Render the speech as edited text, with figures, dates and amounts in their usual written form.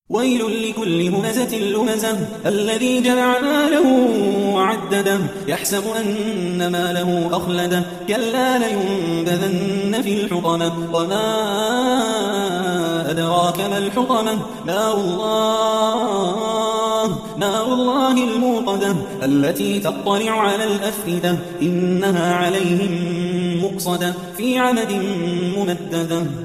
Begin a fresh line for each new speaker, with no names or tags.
ويل لكل همزة لمزة الذي جمع ماله وعدده يحسب أن ماله أخلده كلا لينبذن في الحطمة وما أدراك ما الحطمة نار الله الموقدة التي تطلع على الأفئدة إنها عليهم مؤصدة في عمد ممددة